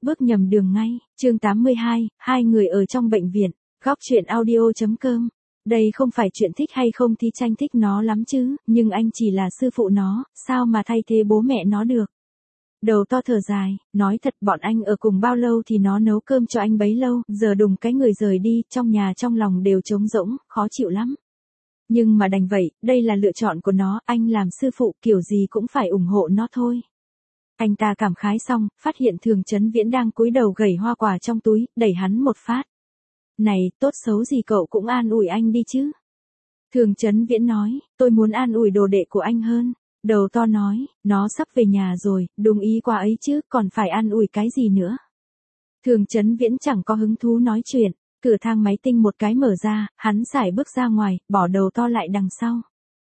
bước nhầm đường ngay. Chương 82, hai người ở trong bệnh viện. Góc truyện audio.com. Đây không phải chuyện thích hay không thì tranh thích nó lắm chứ, nhưng anh chỉ là sư phụ nó, sao mà thay thế bố mẹ nó được. Đầu to thở dài, nói thật bọn anh ở cùng bao lâu thì nó nấu cơm cho anh bấy lâu, giờ đùng cái người rời đi, trong nhà trong lòng đều trống rỗng, khó chịu lắm. Nhưng mà đành vậy, đây là lựa chọn của nó, anh làm sư phụ kiểu gì cũng phải ủng hộ nó thôi. Anh ta cảm khái xong, phát hiện Thường Chấn Viễn đang cúi đầu gẩy hoa quả trong túi, đẩy hắn một phát. Này, tốt xấu gì cậu cũng an ủi anh đi chứ. Thường Chấn Viễn nói, tôi muốn an ủi đồ đệ của anh hơn. Đầu to nói, nó sắp về nhà rồi, đúng ý quá ấy chứ, còn phải an ủi cái gì nữa. Thường Chấn Viễn chẳng có hứng thú nói chuyện, cửa thang máy tinh một cái mở ra, hắn sải bước ra ngoài, bỏ đầu to lại đằng sau.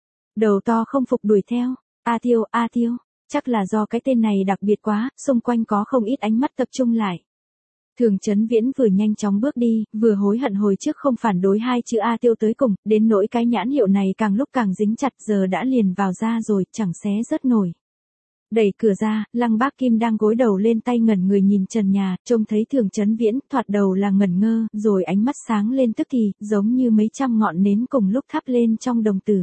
Đầu to không phục đuổi theo, A Tiêu, chắc là do cái tên này đặc biệt quá, xung quanh có không ít ánh mắt tập trung lại. Thường Chấn Viễn vừa nhanh chóng bước đi, vừa hối hận hồi trước không phản đối hai chữ A Tiêu tới cùng, đến nỗi cái nhãn hiệu này càng lúc càng dính chặt giờ đã liền vào da rồi, chẳng xé rớt nổi. Đẩy cửa ra, Lăng Bác Kim đang gối đầu lên tay ngẩn người nhìn trần nhà, trông thấy Thường Chấn Viễn, thoạt đầu là ngẩn ngơ, rồi ánh mắt sáng lên tức thì, giống như mấy trăm ngọn nến cùng lúc thắp lên trong đồng tử.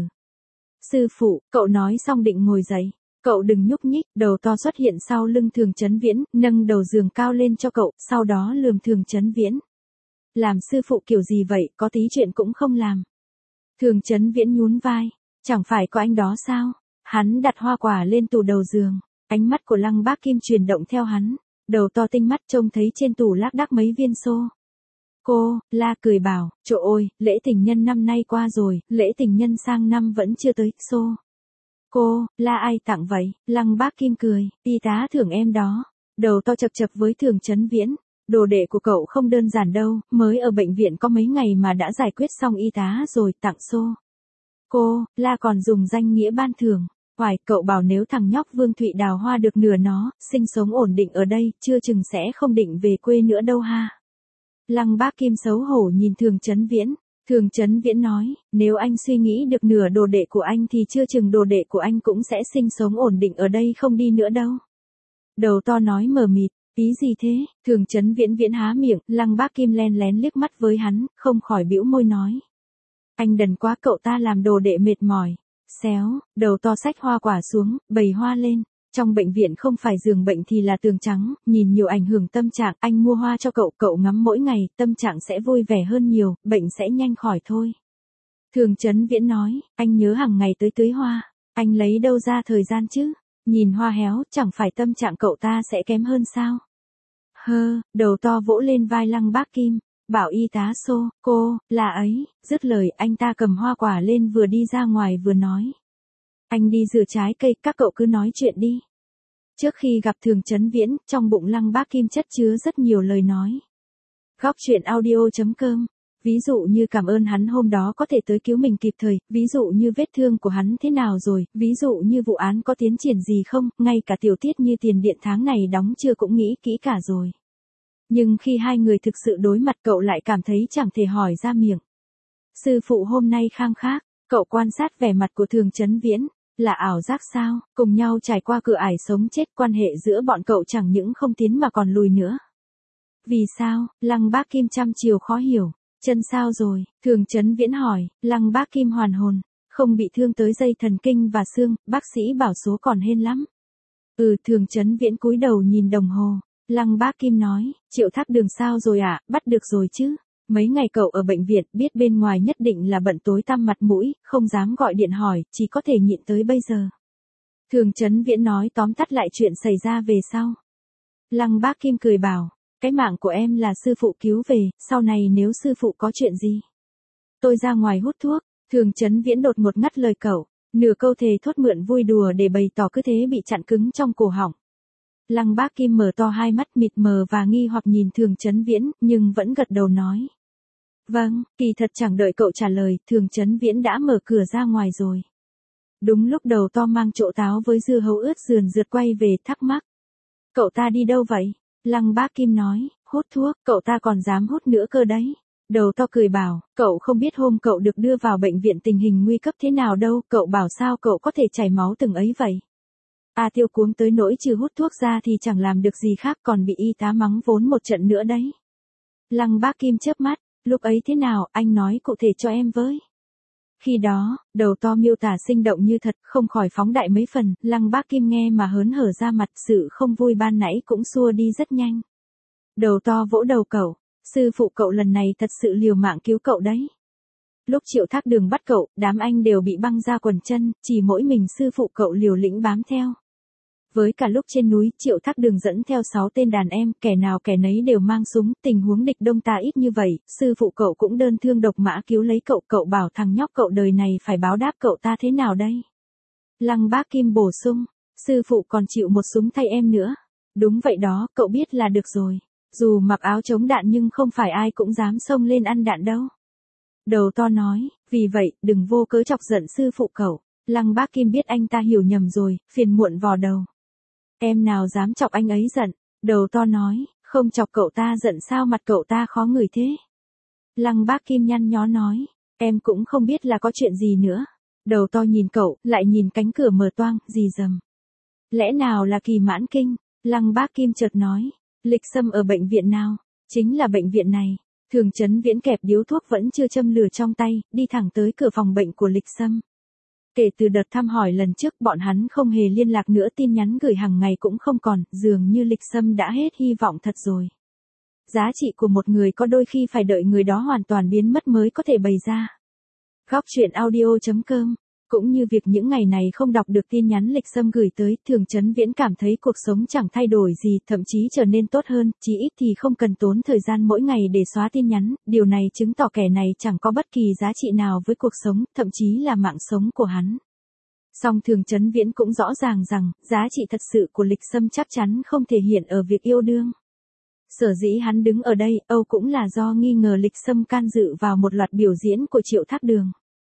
Sư phụ, cậu nói xong định ngồi dậy. Cậu đừng nhúc nhích, đầu to xuất hiện sau lưng Thường Chấn Viễn, nâng đầu giường cao lên cho cậu, sau đó lườm Thường Chấn Viễn. Làm sư phụ kiểu gì vậy, có tí chuyện cũng không làm. Thường Chấn Viễn nhún vai, chẳng phải có anh đó sao? Hắn đặt hoa quả lên tủ đầu giường, ánh mắt của Lăng Bác Kim chuyển động theo hắn, đầu to tinh mắt trông thấy trên tủ lác đác mấy viên xô. Cô, La cười bảo, trời ơi, lễ tình nhân năm nay qua rồi, lễ tình nhân sang năm vẫn chưa tới, xô. Cô, La ai tặng vậy? Lăng Bác Kim cười, y tá Thường em đó. Đầu to chập chập với Thường Chấn Viễn. Đồ đệ của cậu không đơn giản đâu, mới ở bệnh viện có mấy ngày mà đã giải quyết xong y tá rồi, tặng xô. Cô, La còn dùng danh nghĩa ban thưởng. Hoài, cậu bảo nếu thằng nhóc Vương Thụy đào hoa được nửa nó, sinh sống ổn định ở đây, chưa chừng sẽ không định về quê nữa đâu ha. Lăng Bác Kim xấu hổ nhìn Thường Chấn Viễn. Thường Chấn Viễn nói, nếu anh suy nghĩ được nửa đồ đệ của anh thì chưa chừng đồ đệ của anh cũng sẽ sinh sống ổn định ở đây không đi nữa đâu. Đầu to nói mờ mịt, ý gì thế? Thường Chấn Viễn há miệng, Lăng Bác Kim len lén liếc mắt với hắn, không khỏi bĩu môi nói. Anh đần quá, cậu ta làm đồ đệ mệt mỏi. Xéo, đầu to xách hoa quả xuống, bày hoa lên. Trong bệnh viện không phải giường bệnh thì là tường trắng, nhìn nhiều ảnh hưởng tâm trạng, anh mua hoa cho cậu ngắm mỗi ngày, tâm trạng sẽ vui vẻ hơn nhiều, bệnh sẽ nhanh khỏi thôi. Thường Chấn Viễn nói, anh nhớ hàng ngày tới tưới hoa, anh lấy đâu ra thời gian chứ, nhìn hoa héo, chẳng phải tâm trạng cậu ta sẽ kém hơn sao? Đầu to vỗ lên vai Lăng Bác Kim, bảo y tá xô, cô, là ấy, dứt lời anh ta cầm hoa quả lên vừa đi ra ngoài vừa nói. Anh đi rửa trái cây, các cậu cứ nói chuyện đi. Trước khi gặp Thường Chấn Viễn, trong bụng Lăng Bác Kim chất chứa rất nhiều lời nói. Góc truyện audio.com. Ví dụ như cảm ơn hắn hôm đó có thể tới cứu mình kịp thời, ví dụ như vết thương của hắn thế nào rồi, ví dụ như vụ án có tiến triển gì không, ngay cả tiểu tiết như tiền điện tháng này đóng chưa cũng nghĩ kỹ cả rồi. Nhưng khi hai người thực sự đối mặt cậu lại cảm thấy chẳng thể hỏi ra miệng. Sư phụ hôm nay khang khác, cậu quan sát vẻ mặt của Thường Chấn Viễn. Là ảo giác sao, cùng nhau trải qua cửa ải sống chết, quan hệ giữa bọn cậu chẳng những không tiến mà còn lùi nữa. Vì sao? Lăng Bác Kim trăm chiều khó hiểu. Chân sao rồi? Thường Chấn Viễn hỏi. Lăng Bác Kim hoàn hồn. Không bị thương tới dây thần kinh và xương, bác sĩ bảo số còn hên lắm. Thường Chấn Viễn cúi đầu nhìn đồng hồ. Lăng Bác Kim nói, Triệu Thác Đường sao rồi ạ, bắt được rồi chứ? Mấy ngày cậu ở bệnh viện, biết bên ngoài nhất định là bận tối tăm mặt mũi, không dám gọi điện hỏi, chỉ có thể nhịn tới bây giờ. Thường Chấn Viễn nói tóm tắt lại chuyện xảy ra về sau. Lăng Bác Kim cười bảo, cái mạng của em là sư phụ cứu về, sau này nếu sư phụ có chuyện gì. Tôi ra ngoài hút thuốc, Thường Chấn Viễn đột ngột ngắt lời cậu, nửa câu thề thốt mượn vui đùa để bày tỏ cứ thế bị chặn cứng trong cổ họng. Lăng Bác Kim mở to hai mắt mịt mờ và nghi hoặc nhìn Thường Chấn Viễn, nhưng vẫn gật đầu nói. Vâng, kỳ thật chẳng đợi cậu trả lời, Thường Chấn Viễn đã mở cửa ra ngoài rồi. Đúng lúc đầu to mang trộn táo với dưa hấu ướt sườn rượt quay về thắc mắc. Cậu ta đi đâu vậy? Lăng Bác Kim nói, hút thuốc, cậu ta còn dám hút nữa cơ đấy. Đầu to cười bảo, cậu không biết hôm cậu được đưa vào bệnh viện tình hình nguy cấp thế nào đâu, cậu bảo sao cậu có thể chảy máu từng ấy vậy. A Tiêu cuống tới nỗi trừ hút thuốc ra thì chẳng làm được gì khác, còn bị y tá mắng vốn một trận nữa đấy. Lăng Bác Kim chớp mắt, lúc ấy thế nào, anh nói cụ thể cho em với. Khi đó, đầu to miêu tả sinh động như thật, không khỏi phóng đại mấy phần, Lăng Bác Kim nghe mà hớn hở ra mặt, sự không vui ban nãy cũng xua đi rất nhanh. Đầu to vỗ đầu cậu, sư phụ cậu lần này thật sự liều mạng cứu cậu đấy. Lúc Triệu Thác Đường bắt cậu, đám anh đều bị băng ra quần chân, chỉ mỗi mình sư phụ cậu liều lĩnh bám theo. Với cả lúc trên núi, Triệu Thác Đường dẫn theo 6 tên đàn em, kẻ nào kẻ nấy đều mang súng, tình huống địch đông ta ít như vậy, sư phụ cậu cũng đơn thương độc mã cứu lấy cậu, cậu bảo thằng nhóc cậu đời này phải báo đáp cậu ta thế nào đây? Lăng Bác Kim bổ sung, sư phụ còn chịu một súng thay em nữa. Đúng vậy đó, cậu biết là được rồi. Dù mặc áo chống đạn nhưng không phải ai cũng dám xông lên ăn đạn đâu. Đầu to nói, vì vậy, đừng vô cớ chọc giận sư phụ cậu. Lăng Bác Kim biết anh ta hiểu nhầm rồi, phiền muộn vò đầu. Em nào dám chọc anh ấy giận. Đầu to nói, không chọc cậu ta giận sao mặt cậu ta khó ngửi thế. Lăng Bác Kim nhăn nhó nói, em cũng không biết là có chuyện gì nữa. Đầu to nhìn cậu, lại nhìn cánh cửa mở toang, rì rầm. Lẽ nào là kỳ mãn kinh? Lăng Bác Kim chợt nói, Lịch Sâm ở bệnh viện nào? Chính là bệnh viện này. Thường Chấn Viễn kẹp điếu thuốc vẫn chưa châm lửa trong tay, đi thẳng tới cửa phòng bệnh của Lịch Sâm. Kể từ đợt thăm hỏi lần trước bọn hắn không hề liên lạc nữa, tin nhắn gửi hàng ngày cũng không còn, dường như Lịch Sâm đã hết hy vọng thật rồi. Giá trị của một người có đôi khi phải đợi người đó hoàn toàn biến mất mới có thể bày ra. Góc truyện audio.com. Cũng như việc những ngày này không đọc được tin nhắn Lịch Sâm gửi tới, Thường Chấn Viễn cảm thấy cuộc sống chẳng thay đổi gì, thậm chí trở nên tốt hơn, chí ít thì không cần tốn thời gian mỗi ngày để xóa tin nhắn, điều này chứng tỏ kẻ này chẳng có bất kỳ giá trị nào với cuộc sống, thậm chí là mạng sống của hắn. Song Thường Chấn Viễn cũng rõ ràng rằng, giá trị thật sự của Lịch Sâm chắc chắn không thể hiện ở việc yêu đương. Sở dĩ hắn đứng ở đây, Âu cũng là do nghi ngờ Lịch Sâm can dự vào một loạt biểu diễn của Triệu Thác Đường.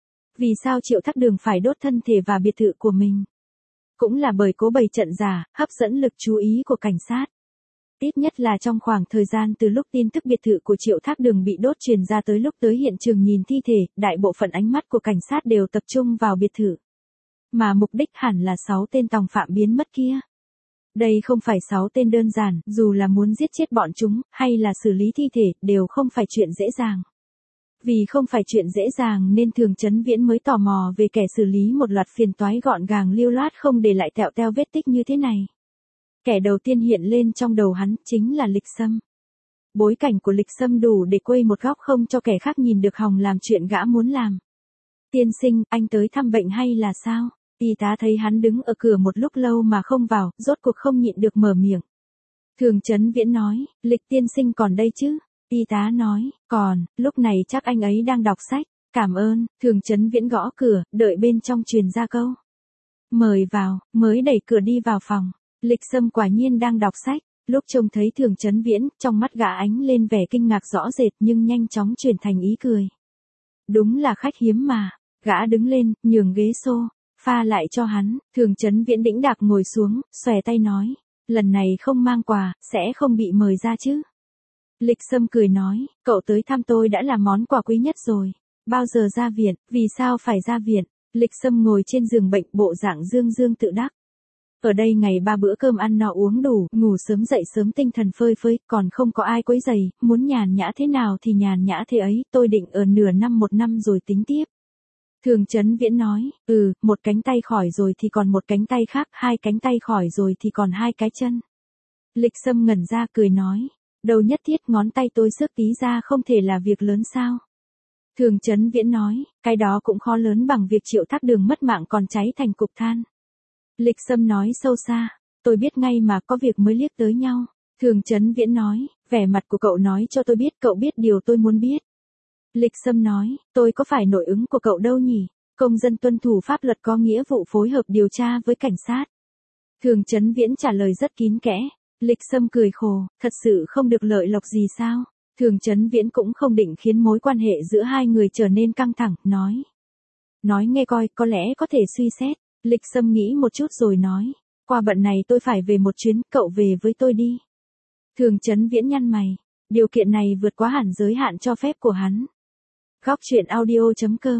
Vì sao Triệu Thác Đường phải đốt thân thể và biệt thự của mình? Cũng là bởi cố bày trận giả, hấp dẫn lực chú ý của cảnh sát. Ít nhất là trong khoảng thời gian từ lúc tin tức biệt thự của Triệu Thác Đường bị đốt truyền ra tới lúc tới hiện trường nhìn thi thể, đại bộ phận ánh mắt của cảnh sát đều tập trung vào biệt thự. Mà mục đích hẳn là 6 tên tòng phạm biến mất kia. Đây không phải 6 tên đơn giản, dù là muốn giết chết bọn chúng, hay là xử lý thi thể, đều không phải chuyện dễ dàng. Vì không phải chuyện dễ dàng nên Thường Chấn Viễn mới tò mò về kẻ xử lý một loạt phiền toái gọn gàng lưu loát không để lại tẹo teo vết tích như thế này. Kẻ đầu tiên hiện lên trong đầu hắn chính là Lịch Sâm. Bối cảnh của Lịch Sâm đủ để quây một góc không cho kẻ khác nhìn được hòng làm chuyện gã muốn làm. Tiên sinh, anh tới thăm bệnh hay là sao? Y tá thấy hắn đứng ở cửa một lúc lâu mà không vào, rốt cuộc không nhịn được mở miệng. Thường Chấn Viễn nói, Lịch tiên sinh còn đây chứ? Y tá nói, còn, lúc này chắc anh ấy đang đọc sách. Cảm ơn. Thường Chấn Viễn gõ cửa, đợi bên trong truyền ra câu. Mời vào, mới đẩy cửa đi vào phòng. Lịch Sâm quả nhiên đang đọc sách. Lúc trông thấy Thường Chấn Viễn, trong mắt gã ánh lên vẻ kinh ngạc rõ rệt nhưng nhanh chóng chuyển thành ý cười. Đúng là khách hiếm mà. Gã đứng lên, nhường ghế pha lại cho hắn. Thường Chấn Viễn đĩnh đạc ngồi xuống, xòe tay nói. Lần này không mang quà, sẽ không bị mời ra chứ? Lịch Sâm cười nói, cậu tới thăm tôi đã là món quà quý nhất rồi. Bao giờ ra viện, vì sao phải ra viện? Lịch Sâm ngồi trên giường bệnh bộ dạng dương dương tự đắc. Ở đây ngày 3 bữa cơm ăn no uống đủ, ngủ sớm dậy sớm tinh thần phơi phới, còn không có ai quấy rầy, muốn nhàn nhã thế nào thì nhàn nhã thế ấy, tôi định ở nửa năm một năm rồi tính tiếp. Thường Chấn Viễn nói, một cánh tay khỏi rồi thì còn một cánh tay khác, 2 cánh tay khỏi rồi thì còn 2 cái chân. Lịch Sâm ngẩn ra cười nói. Đâu nhất thiết ngón tay tôi xước tí ra không thể là việc lớn sao? Thường Chấn Viễn nói, cái đó cũng khó lớn bằng việc Triệu Thác Đường mất mạng còn cháy thành cục than. Lịch Sâm nói sâu xa, tôi biết ngay mà có việc mới liếc tới nhau. Thường Chấn Viễn nói, vẻ mặt của cậu nói cho tôi biết cậu biết điều tôi muốn biết. Lịch Sâm nói, tôi có phải nội ứng của cậu đâu nhỉ? Công dân tuân thủ pháp luật có nghĩa vụ phối hợp điều tra với cảnh sát. Thường Chấn Viễn trả lời rất kín kẽ. Lịch Sâm cười khổ, thật sự không được lợi lộc gì sao? Thường Chấn Viễn cũng không định khiến mối quan hệ giữa hai người trở nên căng thẳng, nói. Nói nghe coi, có lẽ có thể suy xét. Lịch Sâm nghĩ một chút rồi nói. Qua bận này tôi phải về một chuyến, cậu về với tôi đi. Thường Chấn Viễn nhăn mày. Điều kiện này vượt quá hẳn giới hạn cho phép của hắn. Góc truyện audio.com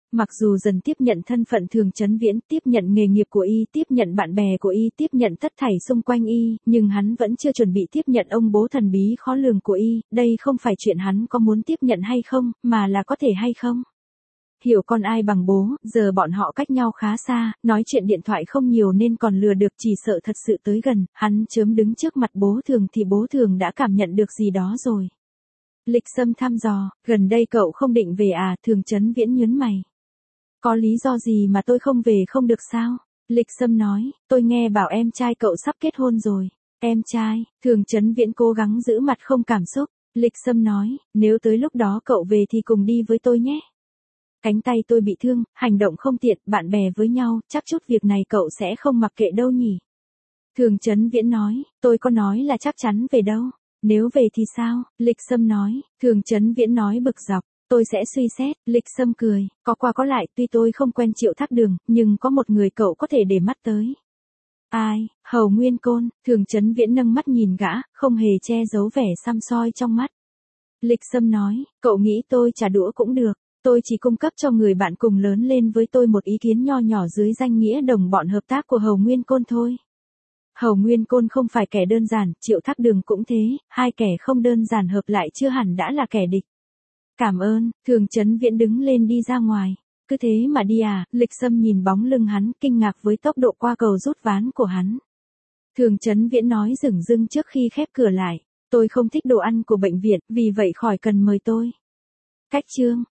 Mặc dù dần tiếp nhận thân phận Thường Chấn Viễn, tiếp nhận nghề nghiệp của y, tiếp nhận bạn bè của y, tiếp nhận tất thảy xung quanh y, nhưng hắn vẫn chưa chuẩn bị tiếp nhận ông bố thần bí khó lường của y, đây không phải chuyện hắn có muốn tiếp nhận hay không, mà là có thể hay không. Hiểu con ai bằng bố, giờ bọn họ cách nhau khá xa, nói chuyện điện thoại không nhiều nên còn lừa được, chỉ sợ thật sự tới gần, hắn chớm đứng trước mặt bố Thường thì bố Thường đã cảm nhận được gì đó rồi. Lịch Sâm thăm dò, gần đây cậu không định về à? Thường Chấn Viễn nhớn mày. Có lý do gì mà tôi không về không được sao? Lịch Sâm nói, tôi nghe bảo em trai cậu sắp kết hôn rồi. Em trai? Thường Chấn Viễn cố gắng giữ mặt không cảm xúc. Lịch Sâm nói, nếu tới lúc đó cậu về thì cùng đi với tôi nhé. Cánh tay tôi bị thương, hành động không tiện, bạn bè với nhau, chắc chút việc này cậu sẽ không mặc kệ đâu nhỉ. Thường Chấn Viễn nói, tôi có nói là chắc chắn về đâu. Nếu về thì sao? Lịch Sâm nói. Thường Chấn Viễn nói bực dọc. Tôi sẽ suy xét. Lịch Sâm cười. Có qua có lại, tuy tôi không quen Triệu Thác Đường, nhưng có một người cậu có thể để mắt tới. Ai? Hầu Nguyên Côn. Thường Chấn Viễn nâng mắt nhìn gã, không hề che giấu vẻ săm soi trong mắt. Lịch Sâm nói, cậu nghĩ tôi trả đũa cũng được. Tôi chỉ cung cấp cho người bạn cùng lớn lên với tôi một ý kiến nho nhỏ dưới danh nghĩa đồng bọn hợp tác của Hầu Nguyên Côn thôi. Hầu Nguyên Côn không phải kẻ đơn giản, Triệu Thác Đường cũng thế, hai kẻ không đơn giản hợp lại chưa hẳn đã là kẻ địch. Cảm ơn. Thường Chấn Viễn đứng lên đi ra ngoài. Cứ thế mà đi à? Lịch Sâm nhìn bóng lưng hắn, kinh ngạc với tốc độ qua cầu rút ván của hắn. Thường Chấn Viễn nói dửng dưng trước khi khép cửa lại. Tôi không thích đồ ăn của bệnh viện, vì vậy khỏi cần mời tôi. Cách chương.